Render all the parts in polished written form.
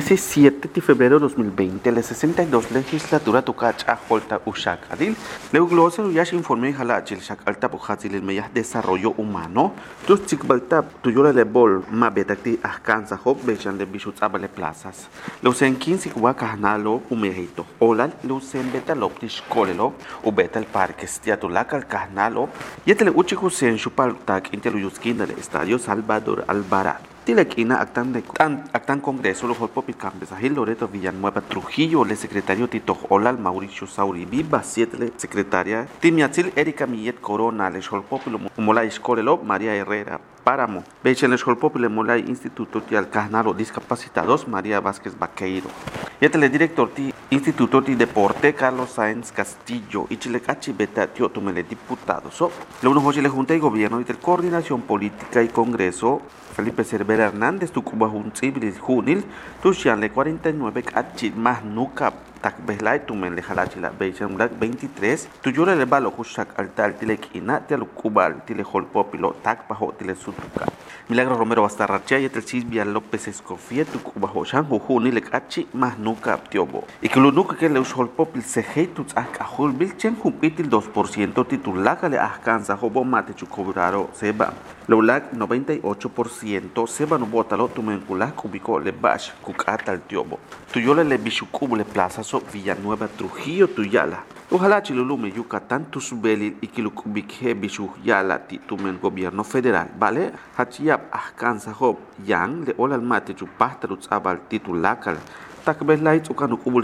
17 de febrero de 2020, la 62 legislatura Tucacha Holta Ushakadil, Leuglose Uyash informe Halachil Shak Alta Pujatil el Meyah Desarrollo Humano, Tus Chikbaltab, Tuyura de Bol, Mabetati Ascanza Hop, Bechan de Bishutabale Plazas, Lusen 15 Huacahnalo, Umerito, Olal, Lusen Betaloptish Colelo, Ubeta el Parque Stiatulac al Cahnalo, Yetel Uchikusen Shupaltak, Interluyuskin del Estadio Salvador Alvarado. Tilequina actan Congreso los Holpopil Campesajil Loreto Villanueva Trujillo, le secretario Tito Olal Mauricio Sauri Viva, 7 secretaria Timiatzil Erika Millet Corona, le Holpopil Molay Escolelo María Herrera Páramo, Bechen le Holpopil Molay Instituto de Alcahnaro Discapacitados María Vázquez Baqueiro, Yetele director de Instituto de Deporte Carlos Sáenz Castillo y Chilecachi Beta Tiotumele diputados. Lo uno José le Junta y Gobierno y de Coordinación Política y Congreso Felipe Cervera Hernández, Tucuba Juntil, Junil, Tushanle 49, Achit más Nuca, Takbelay, Tumenle Jalachila, Beichan Black 23, Tuyura le Balo, Hushak Altal, Tilequina, Tialukubal, Tilejol Popilo, Takbajo, Tilesutuca. Milagro Romero Bastarracha y el Cisbia López Escofía, Tucuba Hoshan, Junil, Achi, más Nuca, Tiobo. Y que lo nuca que le usó el Popil Sejei, Tutzakahul, Bilchen, Jupitil 2%, titulaca le alcanza, Hobo Mate, Chucobraro, Seba. Lolac 98%, Seba no bótalo, Tumencula, Cubico, le Bash, Cucata el Tiobo. Tuyole le Bichucubo le Plaza, Villanueva, Trujillo, Tuyala. Ojalá Chilulume, Yucatán, Tusubeli y Kilucubique, Bichu, Yala, Titumen, Gobierno Federal, ¿vale? Hachiap, Ascanza, Hob, Yang, le Olal Mate, Chupastaruz, Abal, Titulacal. Takbelay Tukanu Kubul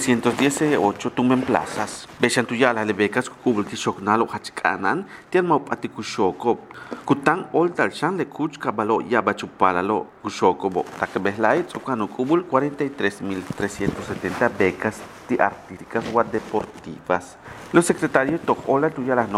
718 Tumen Plazas. Bechantuyala le becas Kubul Tishoknalo Hachkanan, Tianmau Patikushoko. Kutan Oltal Shan le Kuch Kabalo Yabachupalalo Kushokobo. Takbelay Tukanu Kubul 43.370 becas de artísticas o deportivas. Los secretarios Tojola Tuyala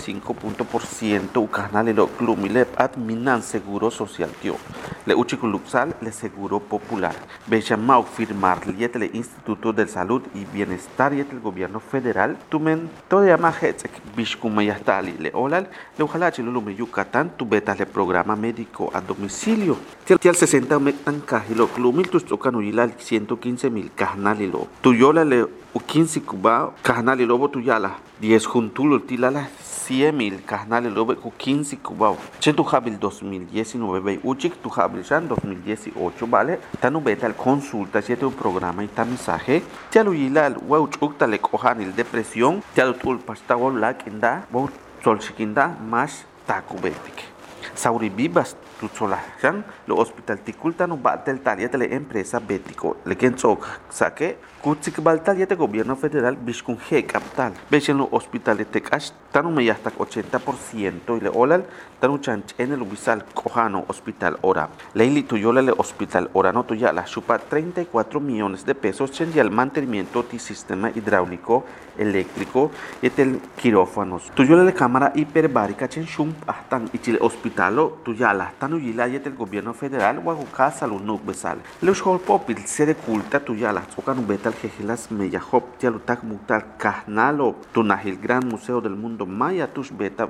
95% Ucanalelo Clumilep adminan Seguro Social Tio. Le Uchikuluxal le Seguro Popular. Bechamau firmar Lietele Instituto de Salud y Bienestar y el Gobierno Federal. Tumen toda majetzek Bishkumayastali le Olal le Ujalachi Lulume Yucatán tubeta le programa médico a domicilio. Tial 60 mectan cajilo Clumil tus tocanuyilal 115.000 Cahnalilo. Tuyola le U15 Cuba Cahnali Lobo Tuyala 10 Juntulo Tilala 100.000 Cahnali Lobo U15 Cuba Chetu Habil 2019 Uchik Tu Habil Shan 2018 vale Tanu beta al consulta siete un programa y tamizaje Tialu Yilal Wauchukta le cojanil depresión Tialu Tul Pastawol la Kinda Wau Solchikinda Mash Takubetik Sauri Vivas Tutsolajan, lo hospital Ticulta no batel taliete le empresa Bético, le Kenzok, saque, Kutsik Baltaliete Gobierno Federal, Bishkun G Capital, Bechen lo hospital de Tecash, Tanu me hasta 80% y le Olal, Tanu Chanch en el Ubisal Cojano Hospital Ora, Leili Tuyola le Hospital Ora no Tuyala, chupa 34 millones de pesos, Chen y el mantenimiento de sistema hidráulico, eléctrico, y el quirófanos. Tuyola le cámara hiperbárica, Chen Shum, Ahtan y Chile Hospitalo, Tuyala, Tanu Yilayet el Gobierno Federal, Huajuca Salud Besal. Los Holpopil se de culta Tuyala, Socan Betal Jejelas Meyahop, Tialutak Mutal Cahnalo, Tunahil Gran Museo del Mundo Maya, Tush Beta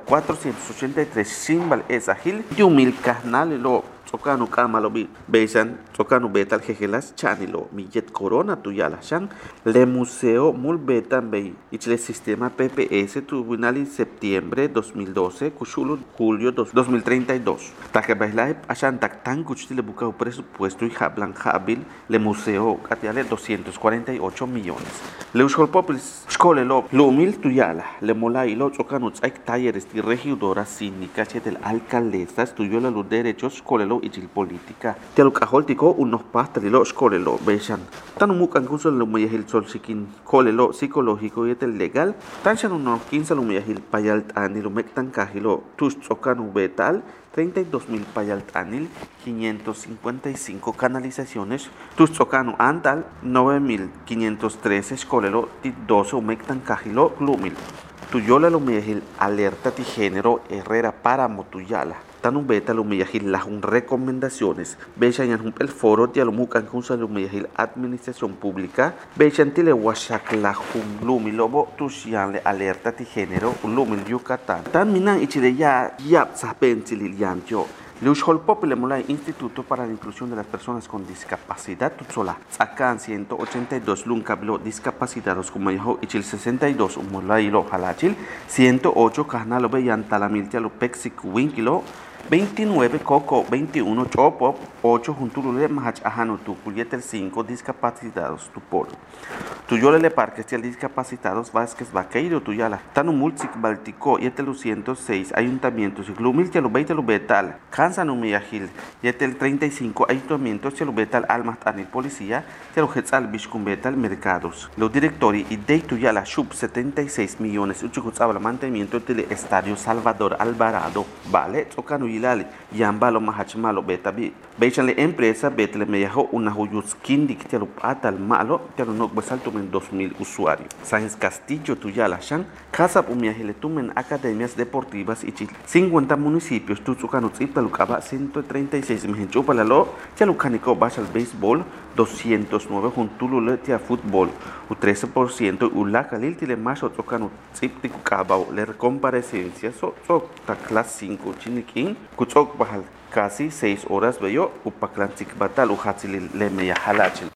483 Simbal Esahil, Yumil Cahnalo. Sokanu Kamalo Beisan, Sokanu Betal Jejelas Chanilo, Millet Corona Tuyala Shan, Le Museo Mulbetan Bay, y el sistema PPS Tribunal en septiembre 2012, Kushulu julio 2032. Takebailai Ashan Taktan Kuchile Bucao presupuesto y Hablan Habil, Le Museo Catiale 248 millones. Le Ushkolpopis Skolelo, Lumil Tuyala, Le Molailo, Sokanu Tsaik Talleres y regidora síndica del alcaldesa, Tuyola los derechos, Skolelo y política. Tialukajoltico unos pastelilo skolelo besan. Tanumukan curso lo muyahil solsikin kolelo psicológico y el legal. Tanchan unos 15 lo muyahil payalt anil mectan cajilo tus chocanu betal 32.000 payalt anil 555 canalizaciones. Tus chocanu antal 9.513 skolelo 12 mectan cajilo glumil. Tuyola lo muyahil alerta de género Herrera Páramo Tuyala. Tanun beta lo meyahil las recomendaciones. Bechan el foro de alumucan con su meyahil administración pública. Bechan tile washak la lumi lobo tushian le alerta de género lumil Yucatán. Tan minan ichide ya yap saben tililian yo. Leucholpop le mola Instituto para la Inclusión de las Personas con Discapacidad Tutsola. Sacan 182 luncablo discapacitados como dijo Ichil 62 Umolailo Halachil 108 Kahnalo Beyantalamiltia Lupexik Winkilo 29 Coco 21 Chopo 8 Juntulule Mahach Ahanu Tupuyetel 5 discapacitados Tupolo. Tuyole le parques tial discapacitados Vázquez Vaqueiro Tuyala Tanu Multic Baltico Yetel 106 ayuntamientos y Glumil Tialu Beitelu Betal Kansanu Miyahil Yetel 35 ayuntamientos Tialu Betal Almat Anil Policía Tialu Hetzal Bishkum Betal Mercados. Los directores y de Tuyala Shub 76 millones Uchukutzabla mantenimiento del Estadio Salvador Alvarado Vale Tokanu Yilali Yambalo Mahachmalo Betabi Beichanle empresa Betle Meyajo una Huyuskindik Tialu Atal Malo Tialu Nok Besaltumen 2000 usuarios. Sáenz Castillo Tuyala Shan Casa Pumiajiletumen academias deportivas y 50 municipios Tutsucanutz Iptalukaba 136 Mejenchupalalo Tialucanico Bachal Béisbol 209 Juntulule Tia Fútbol u 13% Ulakalil Tile Macho Tsocanutz Iptikabao le comparecencia so ta clase 5 Chinikin Kutzok Bahal casi 6 horas bello upaklantik batal uhatzil le meya halachil.